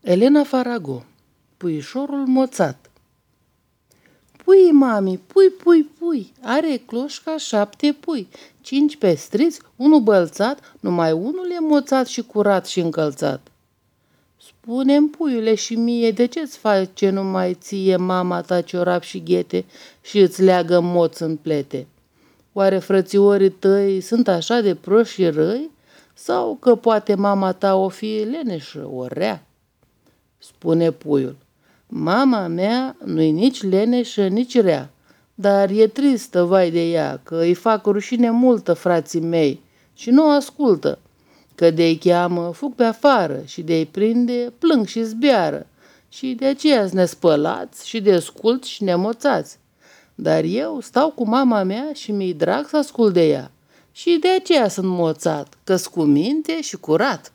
Elena Farago, Puișorul moțat. Pui, mami, pui, pui, pui, are cloșca 7 pui, 5 pestriți, 1 bălțat, numai unul e moțat și curat și încălțat. Spune-mi, puiule, și mie, de ce-ți face numai ție mama ta ciorap și ghete și îți leagă moț în plete? Oare frățiorii tăi sunt așa de proști și răi? Sau că poate mama ta o fi leneșă, o rea? Spune puiul, mama mea nu-i nici leneșă, nici rea, dar e tristă, vai de ea, că îi fac rușine multă frații mei și nu o ascultă, că de-i cheamă fug pe afară și de-i prinde plâng și zbiară și de aceea-s nespălați și desculți și nemoțați. Dar eu stau cu mama mea și mi-i drag să ascult de ea și de aceea sunt moțat, că-s cu minte și curat.